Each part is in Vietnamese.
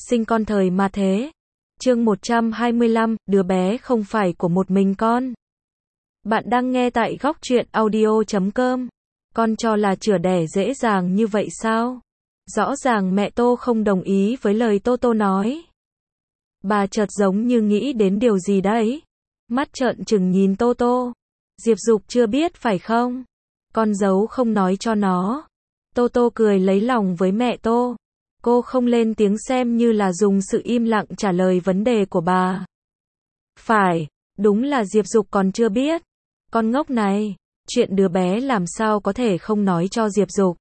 sinh con thời mà thế. Chương 125, đứa bé không phải của một mình con. Bạn đang nghe tại góc truyện audio.com. Con cho là chữa đẻ dễ dàng như vậy sao? Rõ ràng mẹ Tô không đồng ý với lời Tô nói. Bà chợt giống như nghĩ đến điều gì đấy. Mắt trợn trừng nhìn Tô. Diệp Dục chưa biết phải không? Con giấu không nói cho nó. Tô cười lấy lòng với mẹ Tô. Cô không lên tiếng xem như là dùng sự im lặng trả lời vấn đề của bà. Phải, đúng là Diệp Dục còn chưa biết. Con ngốc này, chuyện đứa bé làm sao có thể không nói cho Diệp Dục.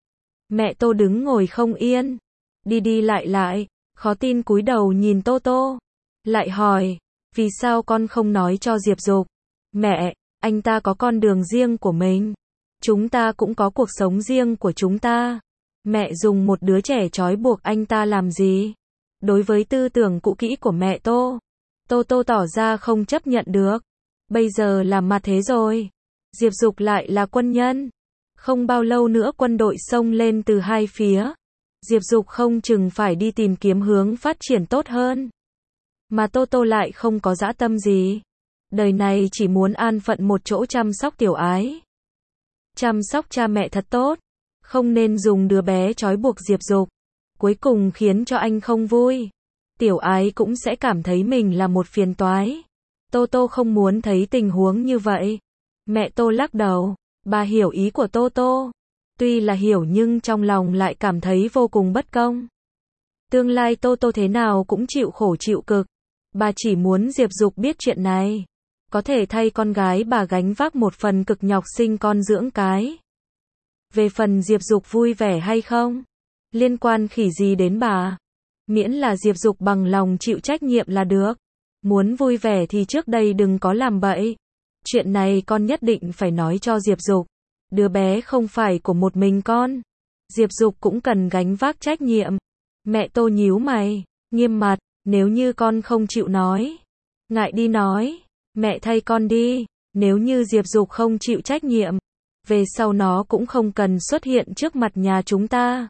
Mẹ Tô đứng ngồi không yên, đi lại, khó tin cúi đầu nhìn Tô. Lại hỏi, vì sao con không nói cho Diệp Dục? Mẹ, anh ta có con đường riêng của mình. Chúng ta cũng có cuộc sống riêng của chúng ta. Mẹ dùng một đứa trẻ trói buộc anh ta làm gì? Đối với tư tưởng cũ kỹ của mẹ Tô tỏ ra không chấp nhận được. Bây giờ là mà thế rồi. Diệp Dục lại là quân nhân. Không bao lâu nữa quân đội xông lên từ hai phía. Diệp Dục không chừng phải đi tìm kiếm hướng phát triển tốt hơn. Mà Tô lại không có dã tâm gì. Đời này chỉ muốn an phận một chỗ chăm sóc Tiểu Ái. Chăm sóc cha mẹ thật tốt. Không nên dùng đứa bé trói buộc Diệp Dục. Cuối cùng khiến cho anh không vui. Tiểu Ái cũng sẽ cảm thấy mình là một phiền toái. Tô không muốn thấy tình huống như vậy. Mẹ Tô lắc đầu. Bà hiểu ý của Tô. Tuy là hiểu nhưng trong lòng lại cảm thấy vô cùng bất công. Tương lai Tô thế nào cũng chịu khổ chịu cực. Bà chỉ muốn Diệp Dục biết chuyện này. Có thể thay con gái bà gánh vác một phần cực nhọc sinh con dưỡng cái. Về phần Diệp Dục vui vẻ hay không, liên quan khỉ gì đến bà. Miễn là Diệp Dục bằng lòng chịu trách nhiệm là được. Muốn vui vẻ thì trước đây đừng có làm bậy. Chuyện này con nhất định phải nói cho Diệp Dục. Đứa bé không phải của một mình con. Diệp Dục cũng cần gánh vác trách nhiệm. Mẹ Tô nhíu mày, nghiêm mặt, nếu như con không chịu nói, ngại đi nói, mẹ thay con đi. Nếu như Diệp Dục không chịu trách nhiệm, về sau nó cũng không cần xuất hiện trước mặt nhà chúng ta.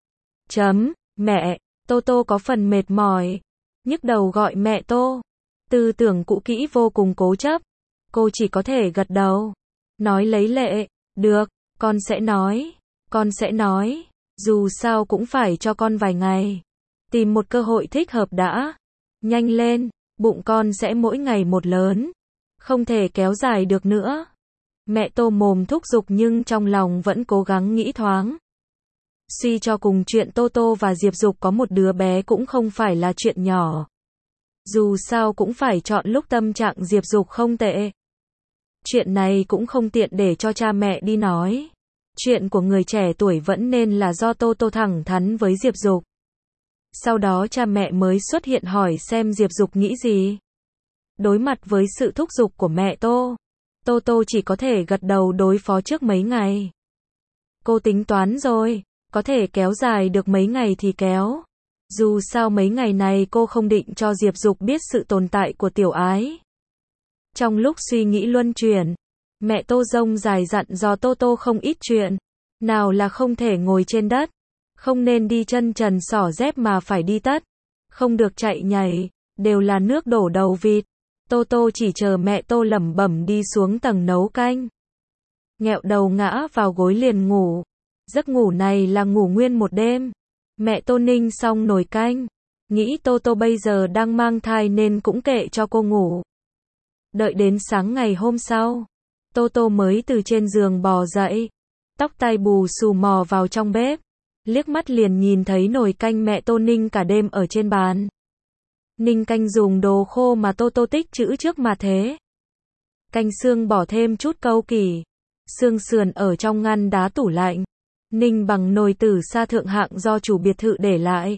Mẹ, Tô có phần mệt mỏi, nhức đầu gọi mẹ Tô. Tư tưởng cũ kỹ vô cùng cố chấp. Cô chỉ có thể gật đầu, nói lấy lệ, được, con sẽ nói, dù sao cũng phải cho con vài ngày. Tìm một cơ hội thích hợp đã. Nhanh lên, bụng con sẽ mỗi ngày một lớn. Không thể kéo dài được nữa. Mẹ Tô mồm thúc giục nhưng trong lòng vẫn cố gắng nghĩ thoáng. Suy cho cùng chuyện Tô và Diệp Dục có một đứa bé cũng không phải là chuyện nhỏ. Dù sao cũng phải chọn lúc tâm trạng Diệp Dục không tệ. Chuyện này cũng không tiện để cho cha mẹ đi nói. Chuyện của người trẻ tuổi vẫn nên là do Tô thẳng thắn với Diệp Dục. Sau đó cha mẹ mới xuất hiện hỏi xem Diệp Dục nghĩ gì. Đối mặt với sự thúc giục của mẹ Tô chỉ có thể gật đầu đối phó trước mấy ngày. Cô tính toán rồi, có thể kéo dài được mấy ngày thì kéo. Dù sao mấy ngày này cô không định cho Diệp Dục biết sự tồn tại của Tiểu Ái. Trong lúc suy nghĩ luân chuyển, mẹ Tô rông dài dặn dò Tô không ít chuyện. Nào là không thể ngồi trên đất, không nên đi chân trần xỏ dép mà phải đi tất, không được chạy nhảy, đều là nước đổ đầu vịt. Tô chỉ chờ mẹ Tô lẩm bẩm đi xuống tầng nấu canh. Nghẹo đầu ngã vào gối liền ngủ. Giấc ngủ này là ngủ nguyên một đêm. Mẹ Tô ninh xong nồi canh. Nghĩ Tô bây giờ đang mang thai nên cũng kệ cho cô ngủ. Đợi đến sáng ngày hôm sau, Tô mới từ trên giường bò dậy. Tóc tai bù xù mò vào trong bếp. Liếc mắt liền nhìn thấy nồi canh mẹ Tô ninh cả đêm ở trên bàn. Ninh canh dùng đồ khô mà Tô tích trữ trước mà thế. Canh xương bỏ thêm chút cau kỳ. Xương sườn ở trong ngăn đá tủ lạnh. Ninh bằng nồi tử sa thượng hạng do chủ biệt thự để lại.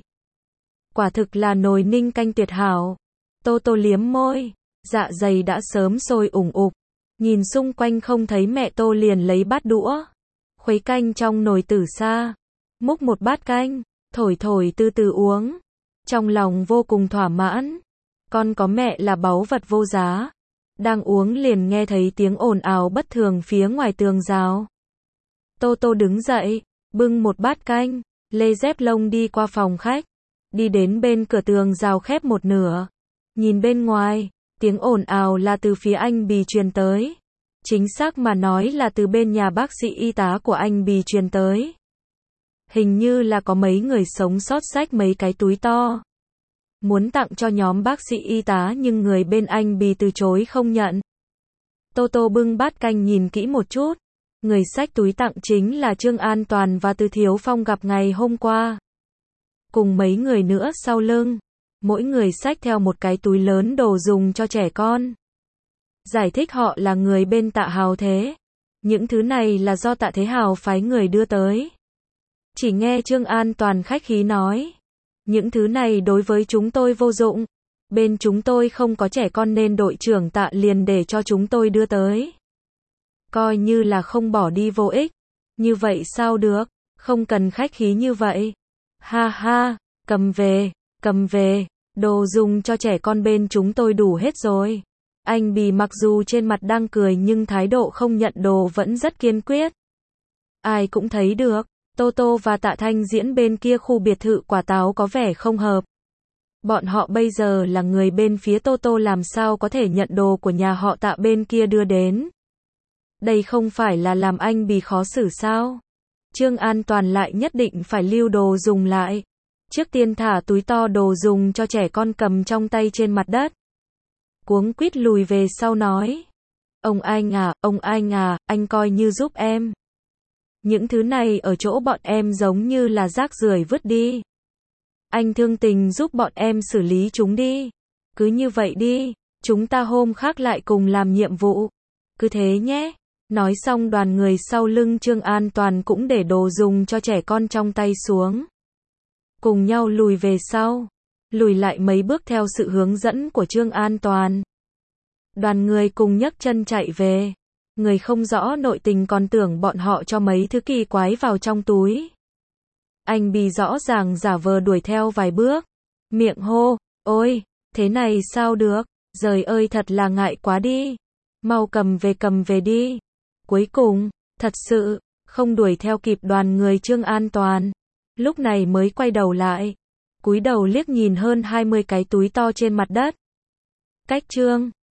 Quả thực là nồi ninh canh tuyệt hảo. Tô liếm môi. Dạ dày đã sớm sôi ủng ục. Nhìn xung quanh không thấy mẹ Tô liền lấy bát đũa. Khuấy canh trong nồi tử sa. Múc một bát canh. Thổi từ từ uống. Trong lòng vô cùng thỏa mãn. Con có mẹ là báu vật vô giá. Đang uống liền nghe thấy tiếng ồn ào bất thường phía ngoài tường rào. Tô đứng dậy, bưng một bát canh, lê dép lông đi qua phòng khách. đi đến bên cửa tường rào khép một nửa. Nhìn bên ngoài, tiếng ồn ào là từ phía anh Bì truyền tới. Chính xác mà nói là từ bên nhà bác sĩ y tá của anh Bì truyền tới. Hình như là có mấy người sống sót xách mấy cái túi to. Muốn tặng cho nhóm bác sĩ y tá nhưng người bên anh Bì từ chối không nhận. Toto bưng bát canh nhìn kỹ một chút. Người xách túi tặng chính là Trương An Toàn và Từ Thiếu Phong gặp ngày hôm qua. Cùng mấy người nữa sau lưng. Mỗi người xách theo một cái túi lớn đồ dùng cho trẻ con. Giải thích họ là người bên Tạ Hào Thế. Những thứ này là do Tạ Thế Hào phái người đưa tới. Chỉ nghe Trương An Toàn khách khí nói. Những thứ này đối với chúng tôi vô dụng. Bên chúng tôi không có trẻ con nên đội trưởng Tạ liền để cho chúng tôi đưa tới. Coi như là không bỏ đi vô ích. Như vậy sao được, không cần khách khí như vậy. Ha ha, cầm về, đồ dùng cho trẻ con bên chúng tôi đủ hết rồi. Anh Bì mặc dù trên mặt đang cười nhưng thái độ không nhận đồ vẫn rất kiên quyết. Ai cũng thấy được, Toto và Tạ Thanh Diễn bên kia khu biệt thự quả táo có vẻ không hợp. Bọn họ bây giờ là người bên phía Toto làm sao có thể nhận đồ của nhà họ Tạ bên kia đưa đến. Đây không phải là làm anh Bì khó xử sao? Trương An Toàn lại nhất định phải lưu đồ dùng lại. Trước tiên thả túi to đồ dùng cho trẻ con cầm trong tay trên mặt đất. Cuống quýt lùi về sau nói. Ông anh à, anh coi như giúp em. Những thứ này ở chỗ bọn em giống như là rác rưởi vứt đi. Anh thương tình giúp bọn em xử lý chúng đi. Cứ như vậy đi, chúng ta hôm khác lại cùng làm nhiệm vụ. Cứ thế nhé. Nói xong đoàn người sau lưng Trương An Toàn cũng để đồ dùng cho trẻ con trong tay xuống. Cùng nhau lùi về sau. Lùi lại mấy bước theo sự hướng dẫn của Trương An Toàn. Đoàn người cùng nhấc chân chạy về. Người không rõ nội tình còn tưởng bọn họ cho mấy thứ kỳ quái vào trong túi. Anh Bì rõ ràng giả vờ đuổi theo vài bước. Miệng hô, ôi, thế này sao được, giời ơi thật là ngại quá đi. Mau cầm về đi. Cuối cùng, thật sự, không đuổi theo kịp đoàn người Trương An Toàn. Lúc này mới quay đầu lại. Cúi đầu liếc nhìn hơn 20 cái túi to trên mặt đất. Cách Trương